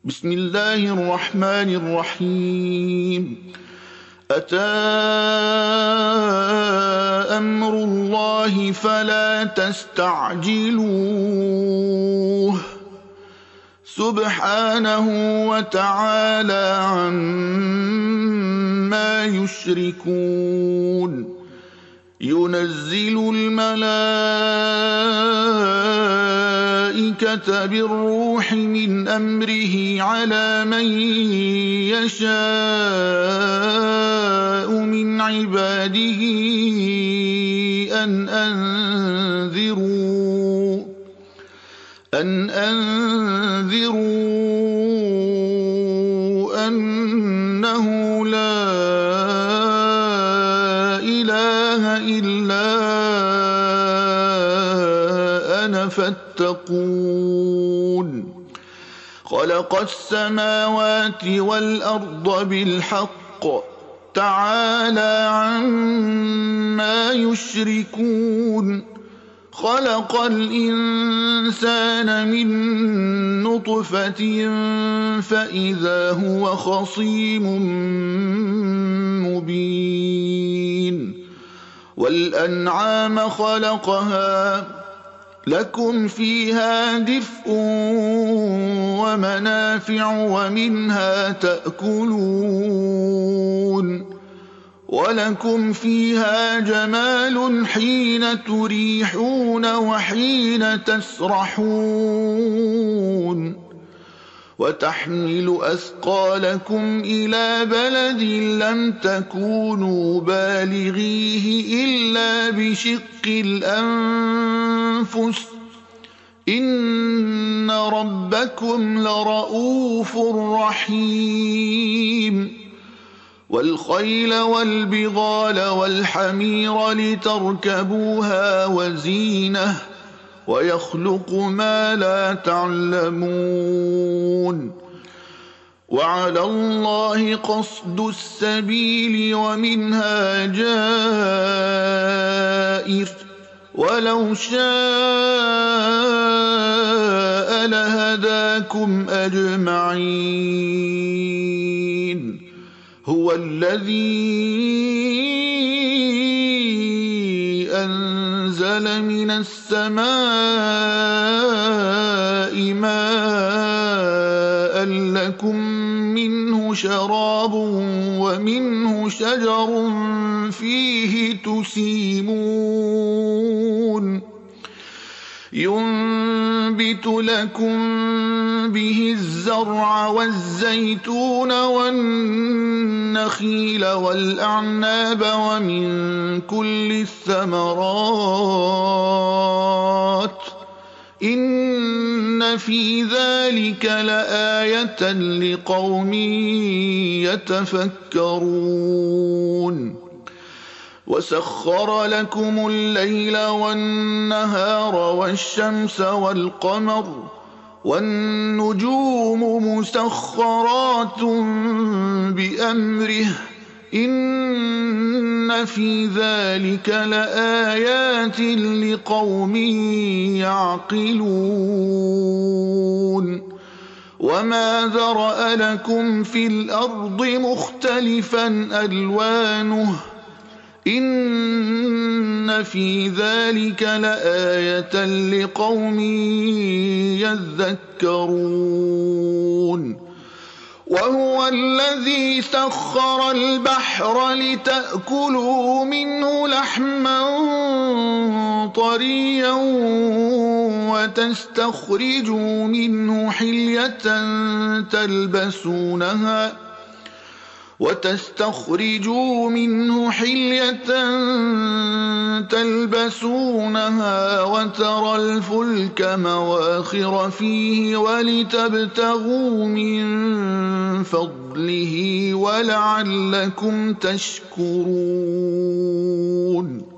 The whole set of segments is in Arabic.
بسم الله الرحمن الرحيم. أتى أمر الله فلا تستعجلوه سبحانه وتعالى عما يشركون. ينزل الملائكة بالروح من أمره على من يشاء من عباده أن أنذروا أنه لا إله إلا أنا فاتقون. خلق السماوات والأرض بالحق تعالى عما يشركون. خلق الإنسان من نطفة فإذا هو خصيم مبين. والأنعام خلقها لكم فيها دفء ومنافع ومنها تأكلون ولكم فيها جمال حين تريحون وحين تسرحون وتحمل أثقالكم إلى بلد لم تكونوا بالغيه إلا بشق الأنفس إن ربكم لرؤوف رحيم. والخيل والبغال والحمير لتركبوها وزينة ويخلق ما لا تعلمون. وعلى الله قصد السبيل ومنها جائر ولو شاء لهداكم أجمعين. هو الذي أنزل من السماء ماء لكم منه شراب ومنه شجر فيه تسيمون. ينبت لكم به الزرع والزيتون والنخيل والأعناب ومن كل الثمرات إن في ذلك لآية لقوم يتفكرون. وسخر لكم الليل والنهار والشمس والقمر والنجوم مسخرات بأمره إن في ذلك لآيات لقوم يعقلون. وما ذرأ لكم في الأرض مختلفا ألوانه إن في ذلك لآية لقوم يذكرون. وهو الذي سخر البحر لتأكلوا منه لحما طريا وتستخرجوا منه حلية تلبسونها وترى الفلك مواخر فيه ولتبتغوا من فضله ولعلكم تشكرون.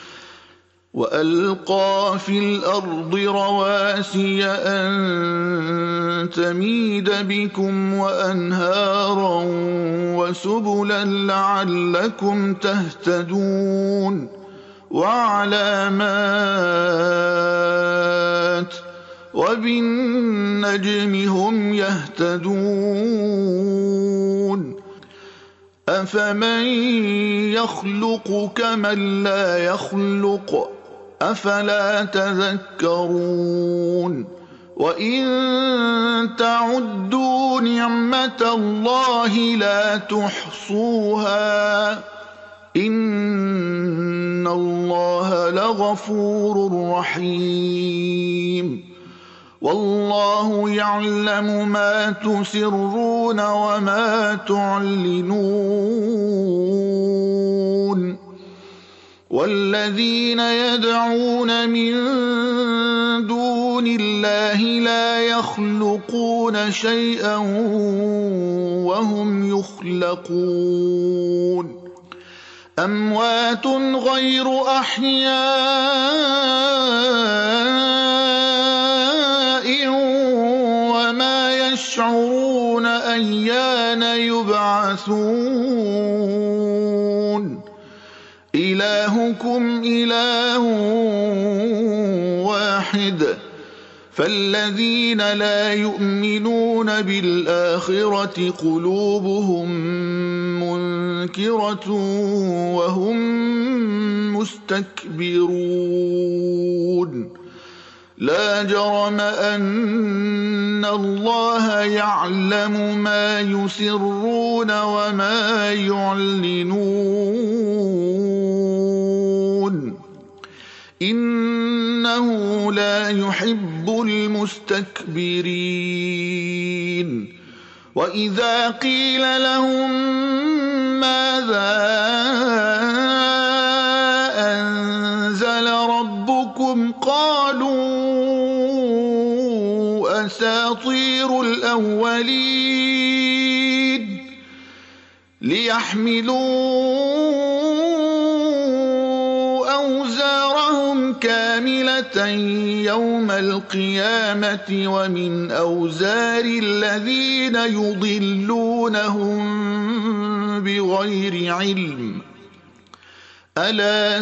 وألقى في الأرض رواسي أن تميد بكم وأنهارا وسبلا لعلكم تهتدون وعلامات وبالنجم هم يهتدون أفمن يخلق كمن لا يخلق أفلا تذكرون وإن تعدوا نعمة الله لا تحصوها إن الله لغفور رحيم والله يعلم ما تسرون وما تعلنون والذين يدعون من دون الله لا يخلقون شيئا وهم يخلقون أموات غير أحياء وما يشعرون أيان يبعثون إلهكم إله واحد فالذين لا يؤمنون بالآخرة قلوبهم منكرة وهم مستكبرون لا جرم أن الله يعلم ما يسرون وما يعلنون إنه لا يحب المستكبرين وإذا قيل لهم ماذا أنزل ربكم قالوا أساطير الأولين ليحملوا أوزارهم كاملة يوم القيامة ومن أوزار الذين يضلونهم بغير علم ألا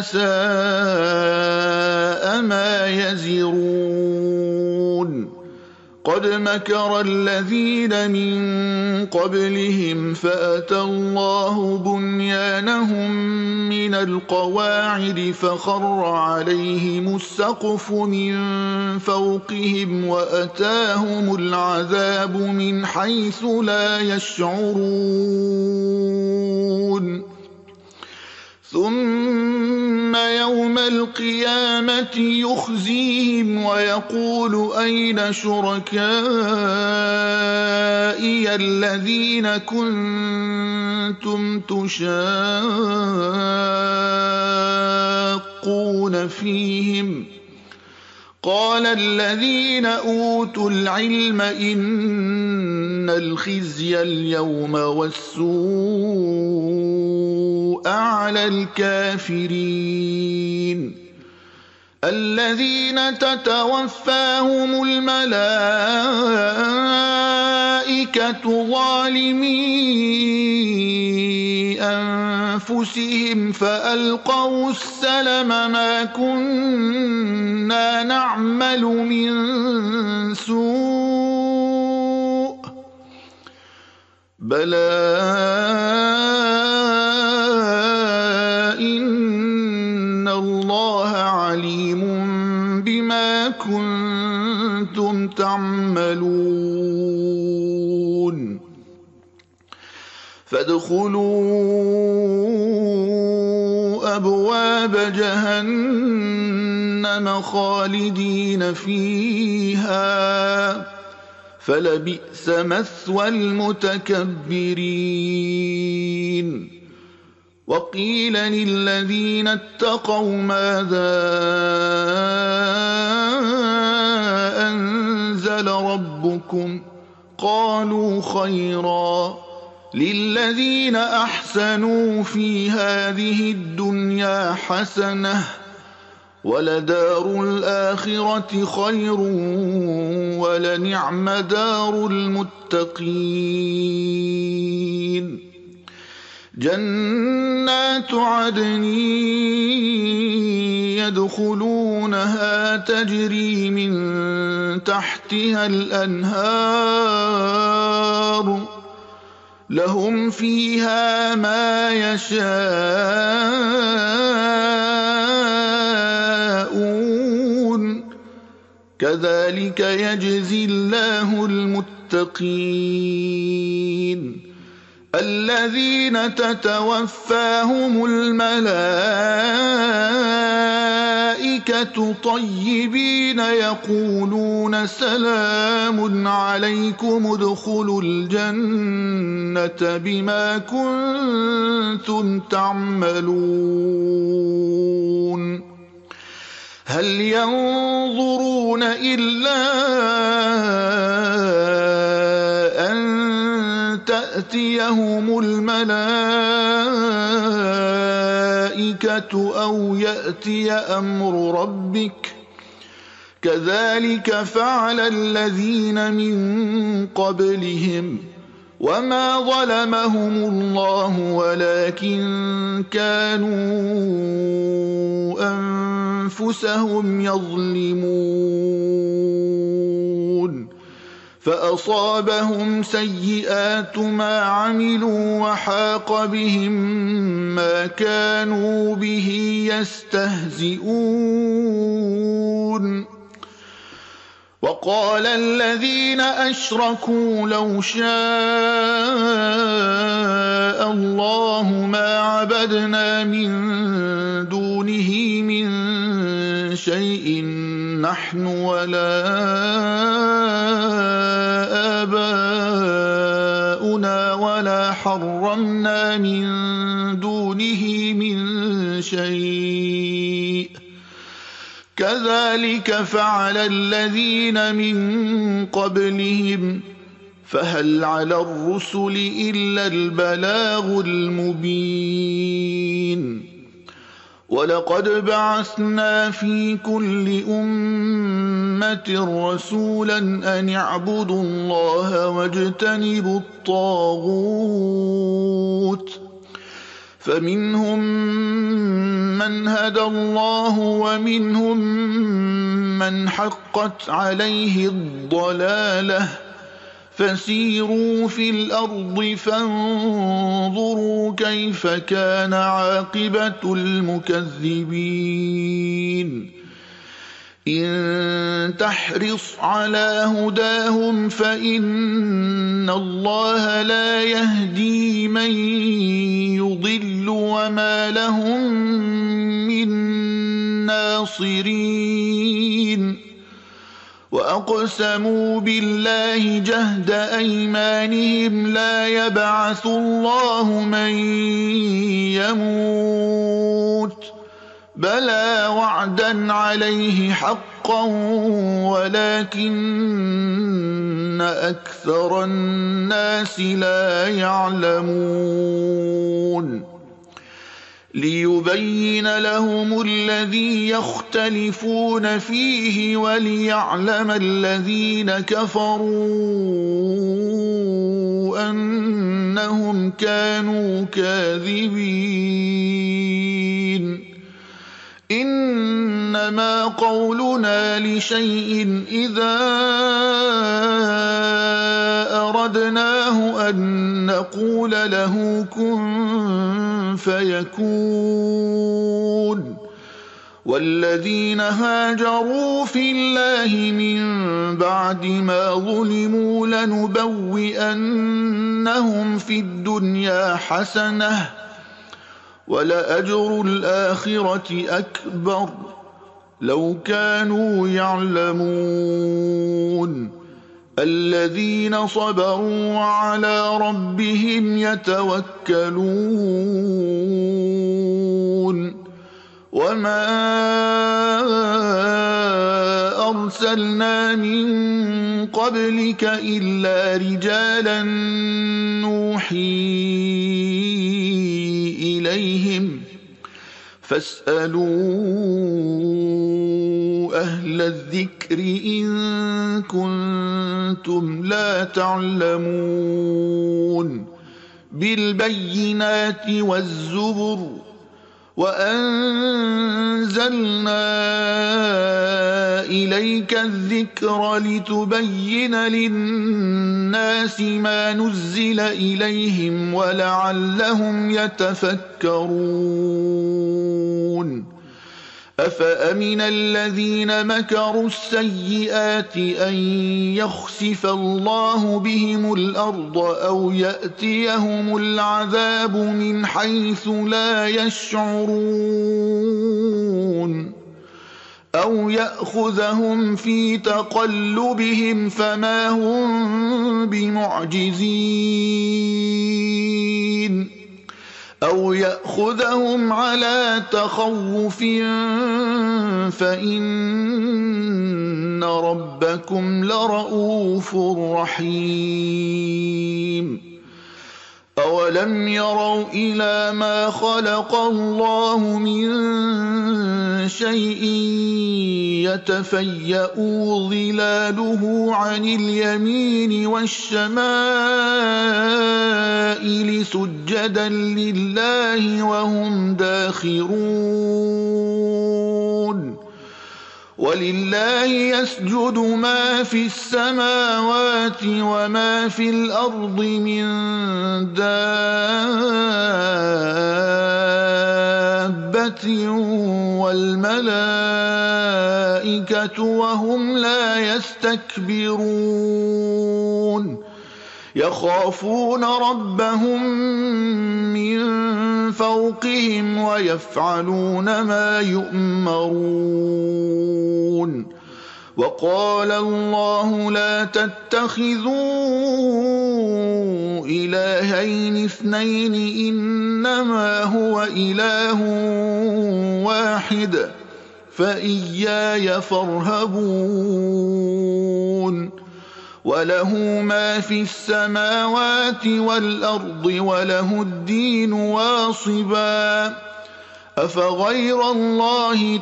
ساء ما يزرون قد مكر الذين من قبلهم فأتى الله بنيانهم من القواعد فخر عليهم السقف من فوقهم وأتاهم العذاب من حيث لا يشعرون ثم يوم القيامة يخزيهم ويقول أين شركائي الذين كنتم تشاقون فيهم قال الذين أوتوا العلم إن الخزي اليوم والسوء على الكافرين الذين تتوفاهم الملائكة ظالمي أنفسهم فألقوا السلم ما كنا نعمل من سوء بلى إن الله عليم بما كنتم تعملون فادخلوا أبواب جهنم خالدين فيها فلبئس مثوى المتكبرين وقيل للذين اتقوا ماذا أنزل ربكم قالوا خيرا للذين أحسنوا في هذه الدنيا حسنة ولدار الآخرة خير ولنعم دار المتقين جنات عدن يدخلونها تجري من تحتها تحتها الأنهار لهم فيها ما يشاءون كذلك يجزي الله المتقين الذين تتوفاهم الملائكة طيبين يقولون سلام عليكم ادخلوا الجنة بما كنتم تعملون هل ينظرون إلا أن تأتيهم الملائكة أو يأتي أمر ربك كذلك فعل الذين من قبلهم وما ظلمهم الله ولكن كانوا أنفسهم يظلمون فأصابهم سيئات ما عملوا وحاق بهم ما كانوا به يستهزئون وقال الذين أشركوا لو شاء الله ما عبدنا من دونه من شيء نحن ولا آباؤنا ولا حرمنا من دونه من شيء كذلك فعل الذين من قبلهم فهل على الرسل إلا البلاغ المبين ولقد بعثنا في كل أمة رسولا أن اعبدوا الله واجتنبوا الطاغوت فمنهم من هدى الله ومنهم من حقت عليه الضلالة فسيروا في الأرض فانظروا كيف كان عاقبة المكذبين إن تحرص على هداهم فإن الله لا يهدي من يضل وما لهم من ناصرين وأقسموا بالله جهد أيمانهم لا يبعث الله من يموت بلى وعدا عليه حقا ولكن أكثر الناس لا يعلمون ليبين لهم الذي يختلفون فيه وليعلم الذين كفروا أنهم كانوا كاذبين إنما قولنا لشيء إذا أردناه أن نقول له كن فيكون والذين هاجروا في الله من بعد ما ظلموا لنبوئنهم في الدنيا حسنة ولأجر الآخرة أكبر لو كانوا يعلمون الذين صبروا وعلى ربهم يتوكلون وما أرسلنا من قبلك إلا رجالا نوحي إليهم فاسألوا أهل الذكر إن كنتم لا تعلمون بالبينات والزبر وأنزلنا إليك الذكر لتبين للناس ما نزل إليهم ولعلهم يتفكرون أفأمن الذين مكروا السيئات أن يخسف الله بهم الأرض أو يأتيهم العذاب من حيث لا يشعرون أو يأخذهم في تقلبهم فما هم بمعجزين أو يأخذهم على تخوف فإن ربكم لرؤوف رحيم أولم يروا إلى ما خلق الله من شيء يتفيأ ظلاله عن اليمين والشمائل سجدا لله وهم داخرون ولله يسجد ما في السماوات وما في الأرض من دابة والملائكة وهم لا يستكبرون يخافون ربهم من فوقهم ويفعلون ما يؤمرون وقال الله لا تتخذوا إلهين اثنين إنما هو إله واحد فإياي فارهبون وله ما في السماوات والأرض وله الدين واصبا أفغير الله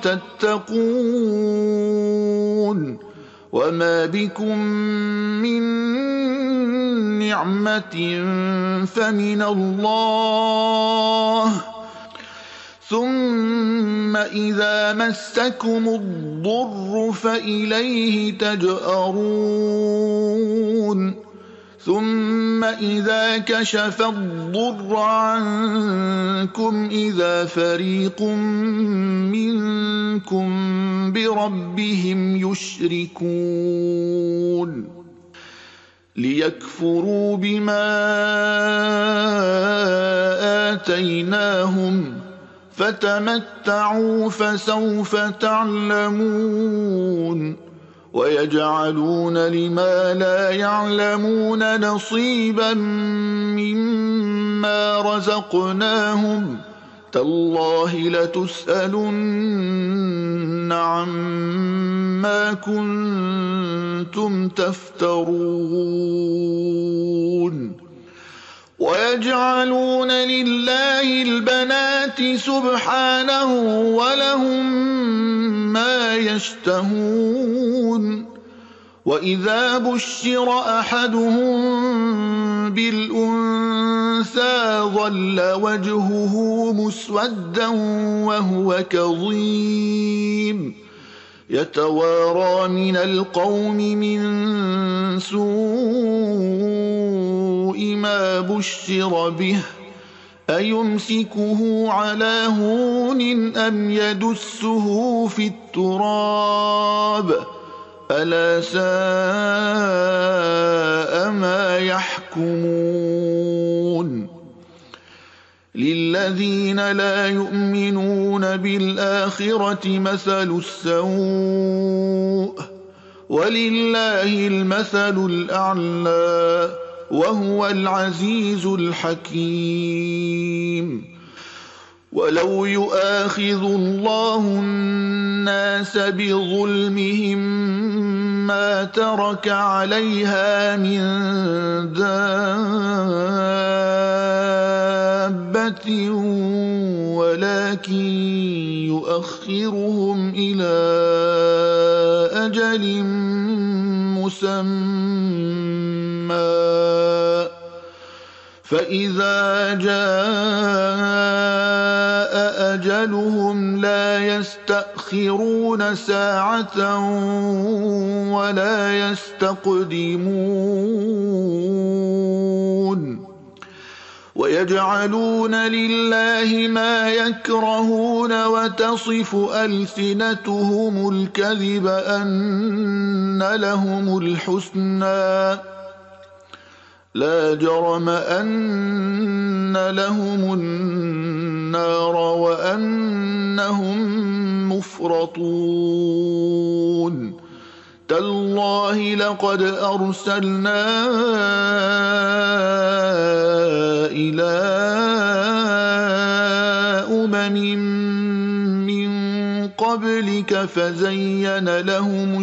تتقون وما بكم من نعمة فمن الله ثم إذا مسكم الضر فإليه تجأرون ثم إذا كشف الضر عنكم إذا فريق منكم بربهم يشركون ليكفروا بما آتيناهم فتمتعوا فسوف تعلمون ويجعلون لما لا يعلمون نصيبا مما رزقناهم تالله لتسألن عما كنتم تفترون ويجعلون لله البنات سبحانه ولهم ما يشتهون وإذا بشر أحدهم بالأنثى ظل وجهه مسودا وهو كظيم يتوارى من القوم من سوء ما بشر به أيمسكه على هون أم يدسه في التراب ألا ساء ما يحكمون للذين لا يؤمنون بالآخرة مثل السوء ولله المثل الأعلى وهو العزيز الحكيم ولو يؤاخذ الله الناس بظلمهم ما ترك عليها من دابة ولكن يؤخرهم إلى أجل مسمى فإذا جاء أجلهم لا يستأخرون ساعة ولا يستقدمون ويجعلون لله ما يكرهون وتصف ألسنتهم الكذب أن لهم الحسنى لا جرم أن لهم النار وأنهم مفرطون تالله لقد أرسلنا إلى من قبلك فزين لهم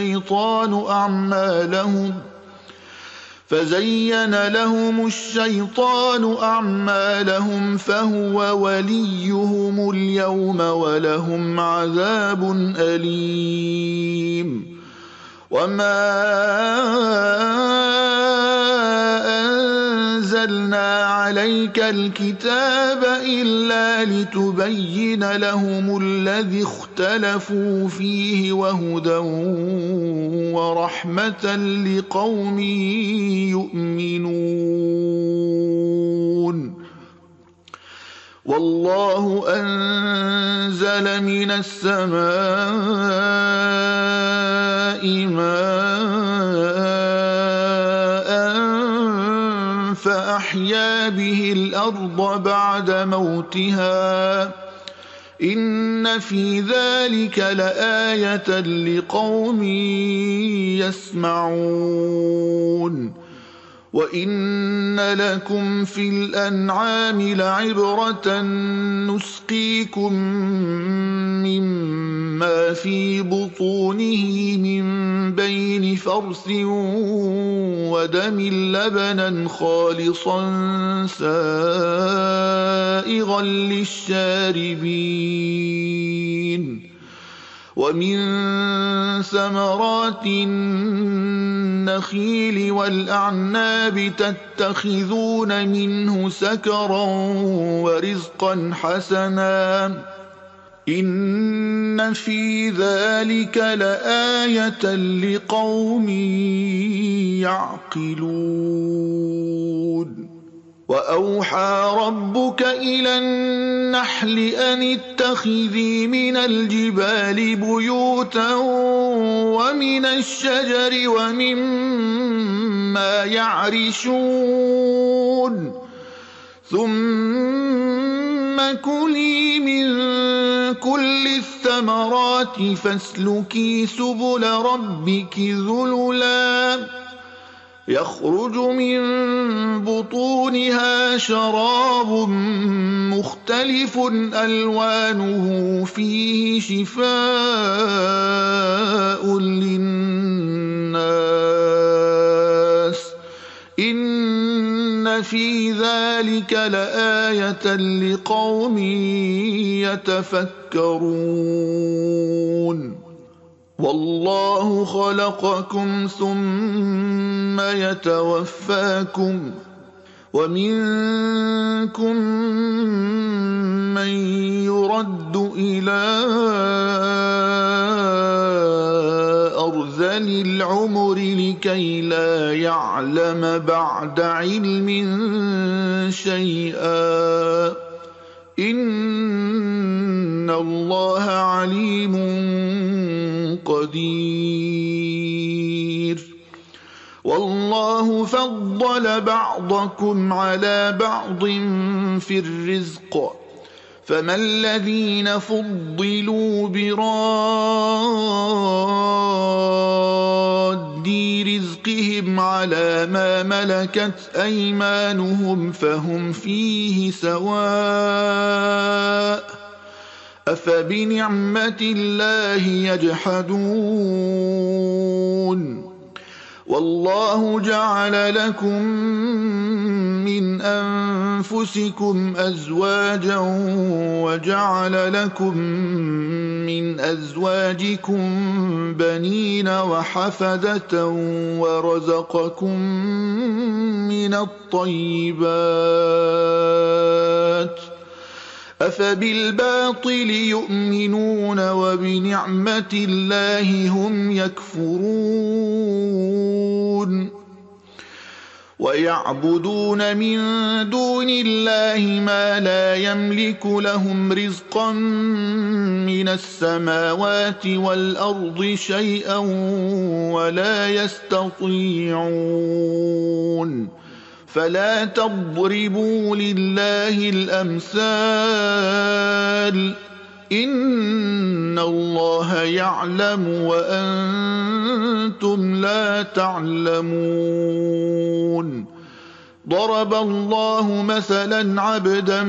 الشيطان أعمالهم فهو وليهم اليوم ولهم عذاب أليم وما أنزلنا عليك الكتاب إلا لتبين لهم الذي اختلفوا فيه وهدى ورحمة لقوم يؤمنون والله أنزل من السماء ماء فأحيا به الأرض بعد موتها إن في ذلك لآية لقوم يسمعون وإن لكم في الأنعام لعبرة نسقيكم مما في بطونه من بين فرث ودم لبنا خالصا سائغا للشاربين ومن ثمرات النخيل والأعناب تتخذون منه سكرا ورزقا حسنا إن في ذلك لآية لقوم يعقلون وأوحى ربك إلى النحل أن اتخذي من الجبال بيوتا ومن الشجر ومما يعرشون ثم كلي من كل الثمرات فاسلكي سبل ربك ذللا يخرج من بطونها شراب مختلف ألوانه فيه شفاء للناس إن في ذلك لآية لقوم يتفكرون والله خلقكم ثم يتوفاكم ومنكم من يرد إلى أرذل العمر لكي لا يعلم بعد علم شيئا إن الله عليم قدير والله فضل بعضكم على بعض في الرزق فما الذين فضلوا براد رزقهم على ما ملكت أيمانهم فهم فيه سواء أفبنعمة الله يجحدون والله جعل لكم من أنفسكم أزواجا وجعل لكم من أزواجكم بنين وحفدة ورزقكم من الطيبات أفبالباطل يؤمنون وبنعمة الله هم يكفرون ويعبدون من دون الله ما لا يملك لهم رزقا من السماوات والأرض شيئا ولا يستطيعون فلا تضربوا لله الأمثال إن الله يعلم وأنتم لا تعلمون ضرب الله مثلا عبدا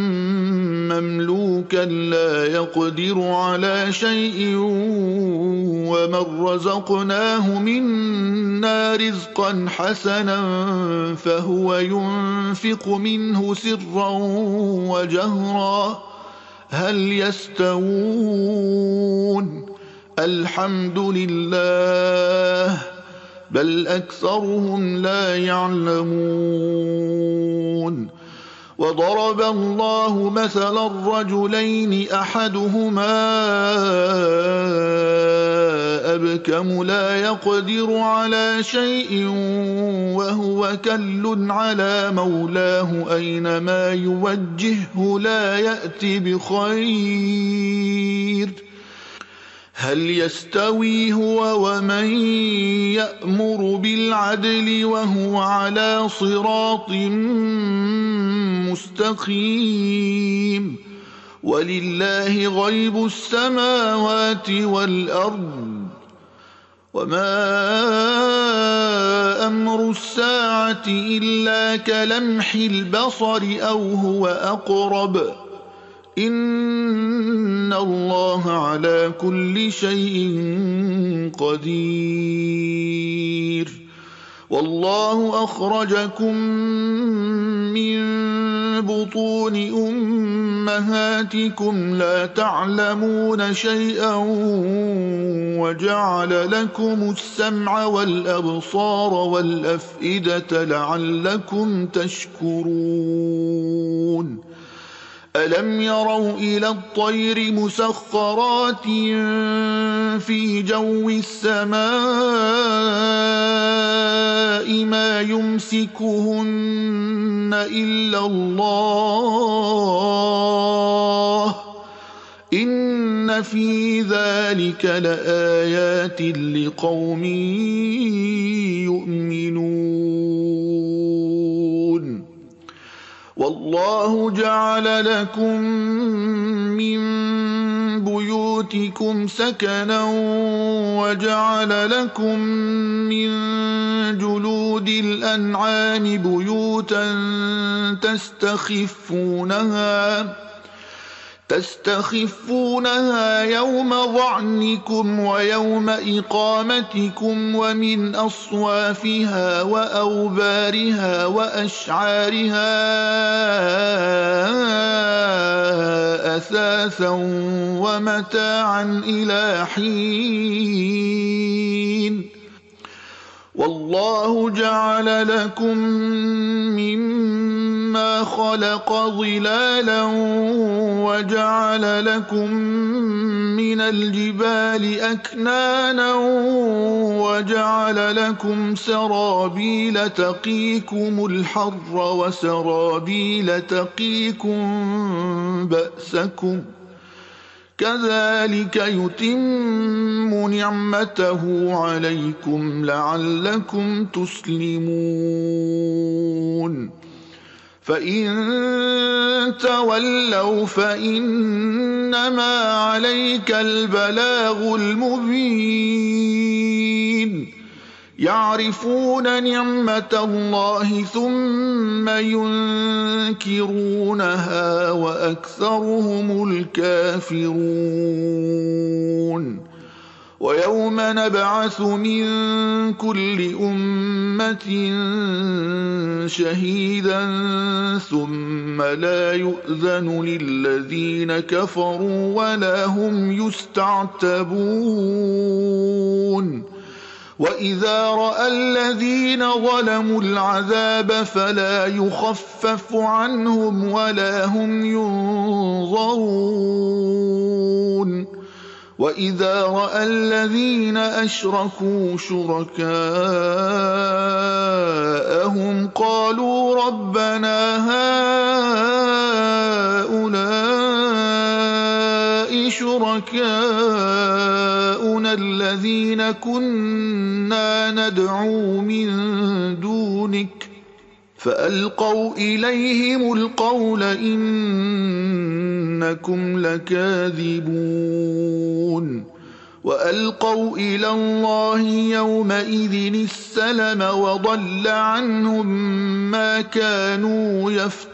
مملوكا لا يقدر على شيء ومن رزقناه منا رزقا حسنا فهو ينفق منه سرا وجهرا هل يستوون الحمد لله بل أكثرهم لا يعلمون وضرب الله مثلا رجلين أحدهما أبكم لا يقدر على شيء وهو كل على مولاه أينما يوجهه لا يأتي بخير هل يستوي هو ومن يأمر بالعدل وهو على صراط مستقيم ولله غيب السماوات والأرض وما أمر الساعة إلا كلمح البصر أو هو أقرب إن الله على كل شيء قدير والله أخرجكم من بطون أمهاتكم لا تعلمون شيئا وجعل لكم السمع والأبصار والأفئدة لعلكم تشكرون ألم يروا إلى الطير مسخرات في جو السماء ما يمسكهن إلا الله إن في ذلك لآيات لقوم يؤمنون والله جعل لكم من بيوتكم سكنا وجعل لكم من جلود الأنعام بيوتا تستخفونها يوم ظعنكم ويوم إقامتكم ومن أصوافها وأوبارها وأشعارها أثاثا ومتاعا إلى حين والله جعل لكم مما خلق ظلالا وجعل لكم من الجبال أكنانا وجعل لكم سرابيل تقيكم الحر وسرابيل تقيكم بأسكم كذلك يتم نعمته عليكم لعلكم تسلمون فإن تولوا فإنما عليك البلاغ المبين يعرفون نعمة الله ثم ينكرونها وأكثرهم الكافرون ويوم نبعث من كل أمة شهيدا ثم لا يؤذن للذين كفروا ولا هم يستعتبون وإذا رأى الذين ظلموا العذاب فلا يخفف عنهم ولا هم ينظرون وإذا رأى الذين أشركوا شركاءهم قالوا ربنا هؤلاء شركاؤنا الذين كنا ندعو من دونك فألقوا إليهم القول إنكم لكاذبون وألقوا إلى الله يومئذ السلم وضل عنهم ما كانوا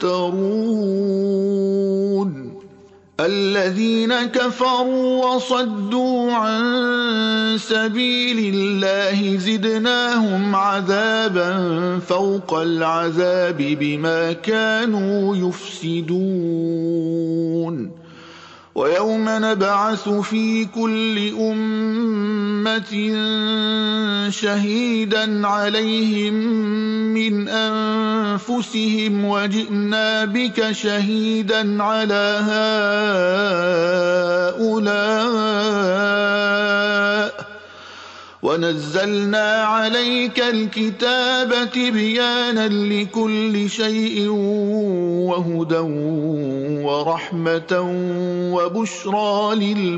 يفترون الذين كفروا وصدوا عن سبيل الله زدناهم عذابا فوق العذاب بما كانوا يفسدون ويوم نبعث في كل أمة شهيدا عليهم من أنفسهم وجئنا بك شهيدا على هؤلاء ونزلنا عليك الكتاب تبيانا لكل شيء وهدى ورحمة وبشرى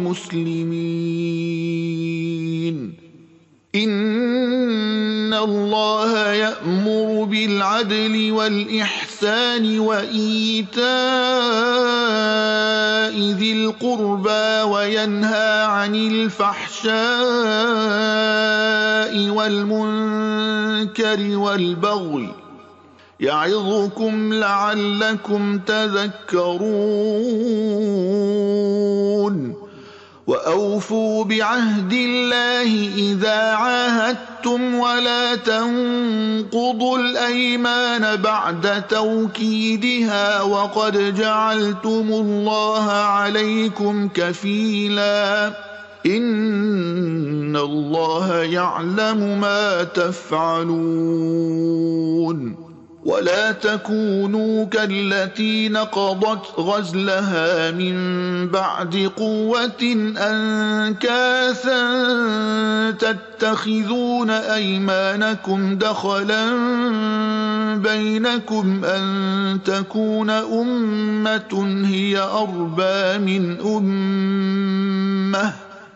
للمسلمين إن الله يأمر بالعدل والإحسان وإيتاء ذي القربى وينهى عن الفحشاء والمنكر والبغي يعظكم لعلكم تذكرون وأوفوا بعهد الله إذا عاهدتم ولا تنقضوا الأيمان بعد توكيدها وقد جعلتم الله عليكم كفيلا إن الله يعلم ما تفعلون ولا تكونوا كالتي نقضت غزلها من بعد قوة أنكاثا تتخذون أيمانكم دخلا بينكم أن تكون أمة هي أربى من أمة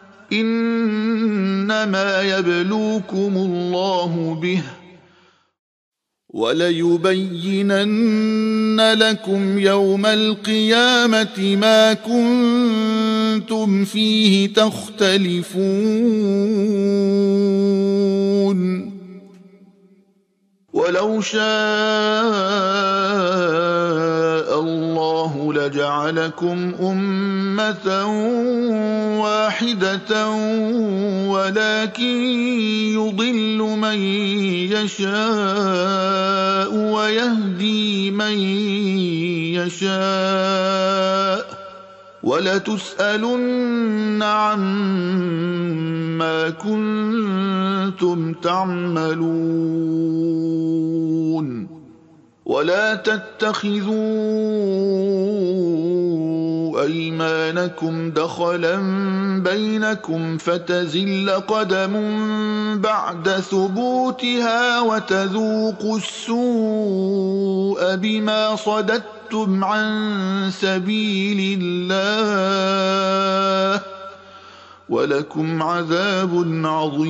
إنما يبلوكم الله به وليبينن لكم يوم القيامة ما كنتم فيه تختلفون ولو شاء الله لجعلكم أمة واحدة ولكن يضل من يشاء ويهدي من يشاء ولتسألن عما كنتم تعملون ولا تتخذوا أيمانكم دخلا بينكم فتزل قدم بعد ثبوتها وتذوقوا السوء بما صددتم عن سبيل الله ولكم عذاب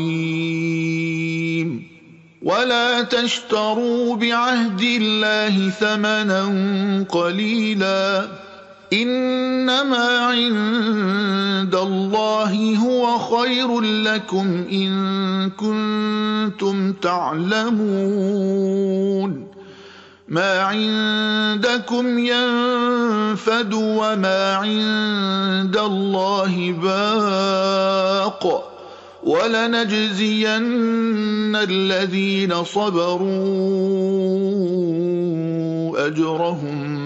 عظيم ولا تشتروا بعهد الله ثمنا قليلا إنما عند الله هو خير لكم إن كنتم تعلمون ما عندكم ينفد وما عند الله باق ولنجزين الذين صبروا أجرهم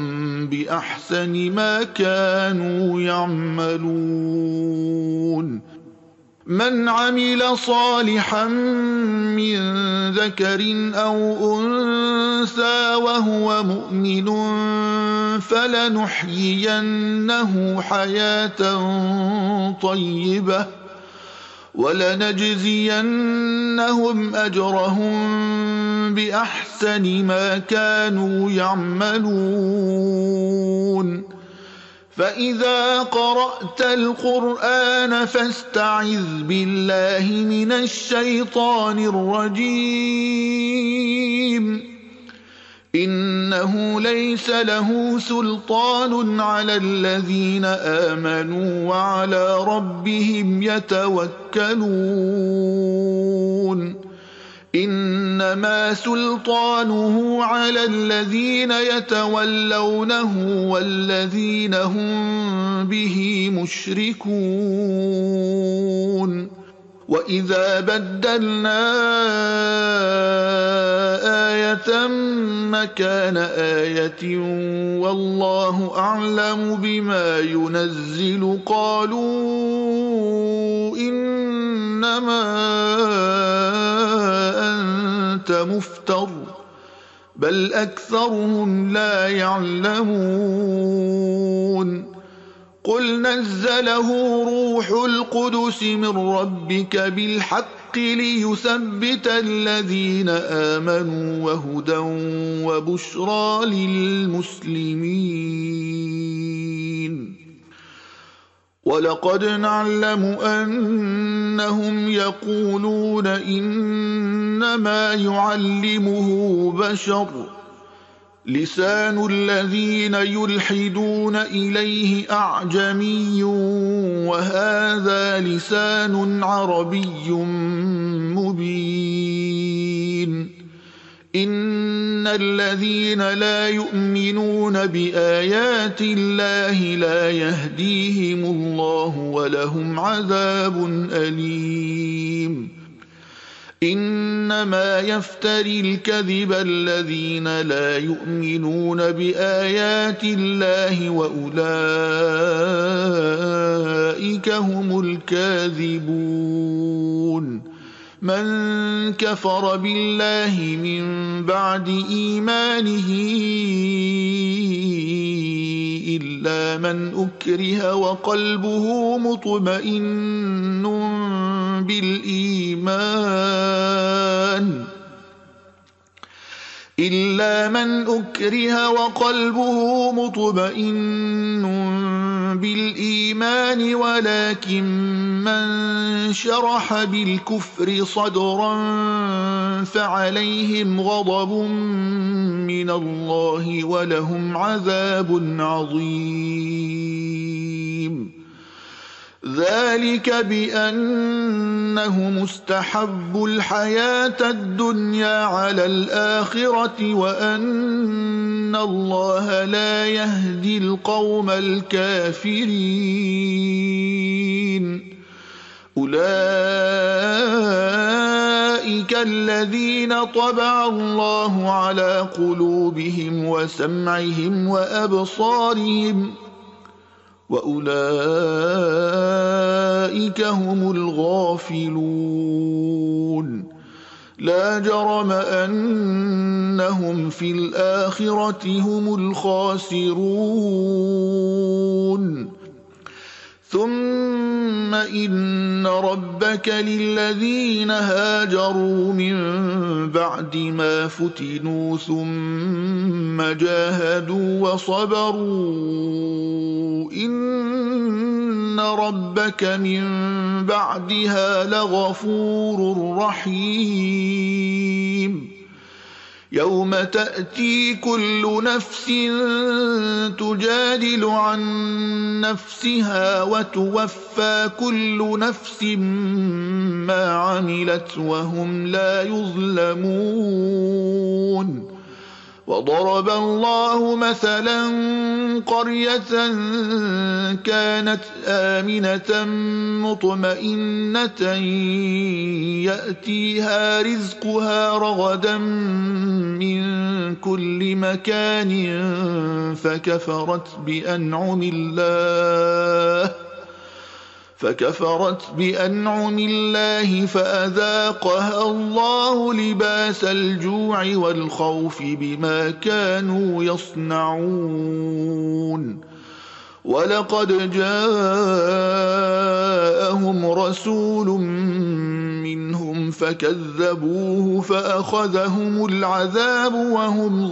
بأحسن ما كانوا يعملون من عمل صالحا من ذكر أو أنثى وهو مؤمن فلنحيينه حياة طيبة ولنجزينهم أجرهم بأحسن ما كانوا يعملون فإذا قرأت القرآن فاستعذ بالله من الشيطان الرجيم إنه ليس له سلطان على الذين آمنوا وعلى ربهم يتوكلون إنما سلطانه على الذين يتولونه والذين هم به مشركون وإذا بدلنا آية مكان آية والله أعلم بما ينزل قالوا إنما أنت مفتر بل أكثرهم لا يعلمون قل نزله روح القدس من ربك بالحق ليثبت الذين آمنوا وهدى وبشرى للمسلمين ولقد نعلم أنهم يقولون إنما يعلمه بشر لسان الذين يلحدون إليه أعجمي وهذا لسان عربي مبين إن الذين لا يؤمنون بآيات الله لا يهديهم الله ولهم عذاب أليم إنما يفتري الكذب الذين لا يؤمنون بآيات الله وأولئك هم الكاذبون من كفر بالله من بعد إيمانه إلا من أكره وقلبه مطمئن بالإيمان ولكن من شرح بالكفر صدرا فعليهم غضب من الله ولهم عذاب عظيم ذلك بأنهم استحبوا الحياة الدنيا على الآخرة وأن الله لا يهدي القوم الكافرين أولئك الذين طبع الله على قلوبهم وسمعهم وأبصارهم وأولئك هم الغافلون لا جرم أنهم في الآخرة هم الخاسرون ثم إن ربك للذين هاجروا من بعد ما فتنوا ثم جاهدوا وصبروا إن ربك من بعدها لغفور رحيم يوم تأتي كل نفس تجادل عن نفسها وتوفى كل نفس ما عملت وهم لا يظلمون وضرب الله مثلا قرية كانت آمنة مطمئنة يأتيها رزقها رغدا من كل مكان فكفرت بأنعم الله فأذاقها الله لباس الجوع والخوف بما كانوا يصنعون ولقد جاءهم رسول منهم فكذبوه فأخذهم العذاب وهم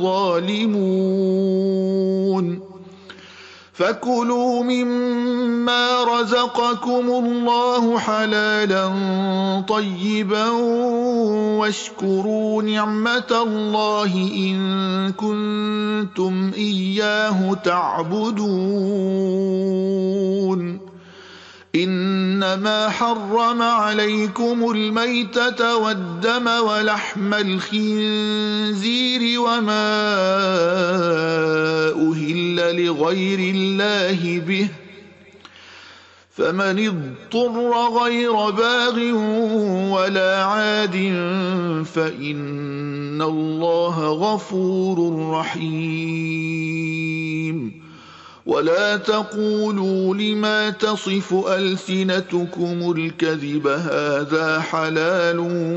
ظالمون فكلوا مما رزقكم الله حلالا طيبا واشكروا نعمة الله إن كنتم إياه تعبدون إنما حرم عليكم الميتة والدم ولحم الخنزير وما أهل لغير الله به فمن اضطر غير باغ ولا عاد فإن الله غفور رحيم ولا تقولوا لما تصف ألسنتكم الكذب هذا حلال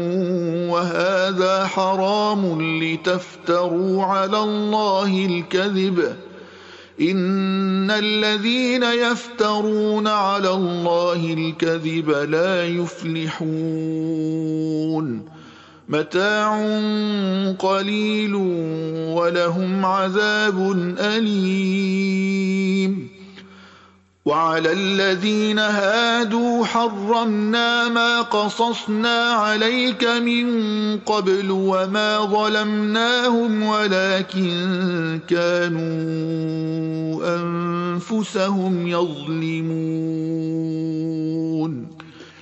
وهذا حرام لتفتروا على الله الكذب إن الذين يفترون على الله الكذب لا يفلحون متاع قليل ولهم عذاب أليم وعلى الذين هادوا حرمنا ما قصصنا عليك من قبل وما ظلمناهم ولكن كانوا أنفسهم يظلمون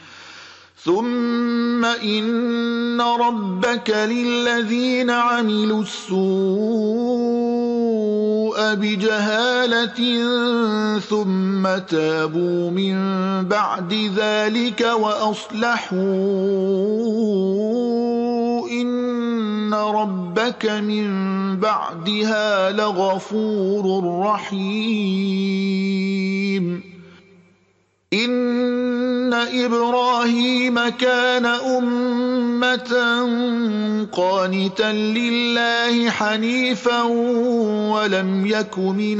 ثم إن ربك للذين عملوا السوء بجهالة ثم تابوا من بعد ذلك وأصلحوا إن ربك من بعدها لغفور رحيم إن إبراهيم كان أمة قانتا لله حنيفا ولم يك من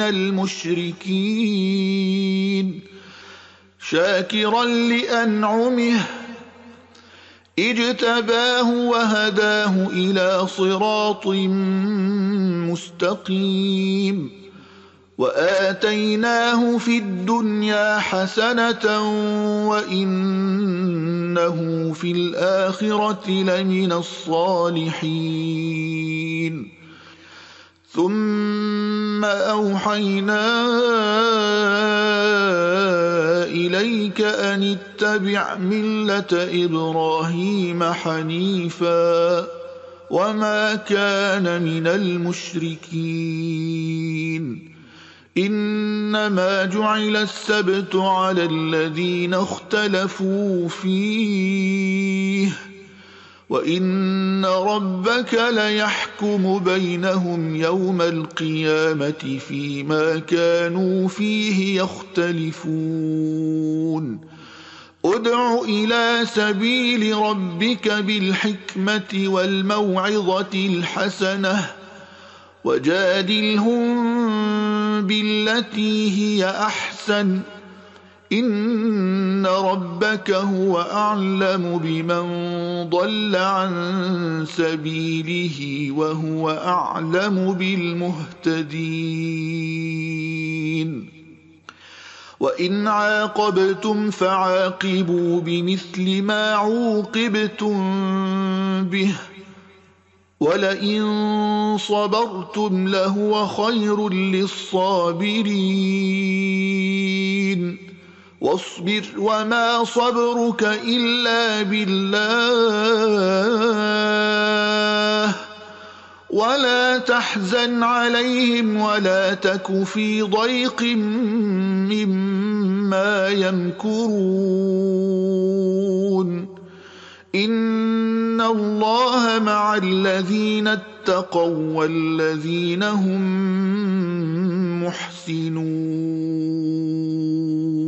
المشركين شاكرا لأنعمه اجتباه وهداه إلى صراط مستقيم وآتيناه في الدنيا حسنة وإنه في الآخرة لمن الصالحين ثم أوحينا إليك أن اتبع ملة إبراهيم حنيفا وما كان من المشركين إنما جعل السبت على الذين اختلفوا فيه وإن ربك ليحكم بينهم يوم القيامة فيما كانوا فيه يختلفون ادع إلى سبيل ربك بالحكمة والموعظة الحسنة وجادلهم بالتي هي أحسن إن ربك هو أعلم بمن ضل عن سبيله وهو أعلم بالمهتدين وإن عاقبتم فعاقبوا بمثل ما عوقبتم به ولئن صبرتم لهو خير للصابرين واصبر وما صبرك إلا بالله ولا تحزن عليهم ولا تك في ضيق مما يمكرون إن الله مع الذين اتقوا والذين هم محسنون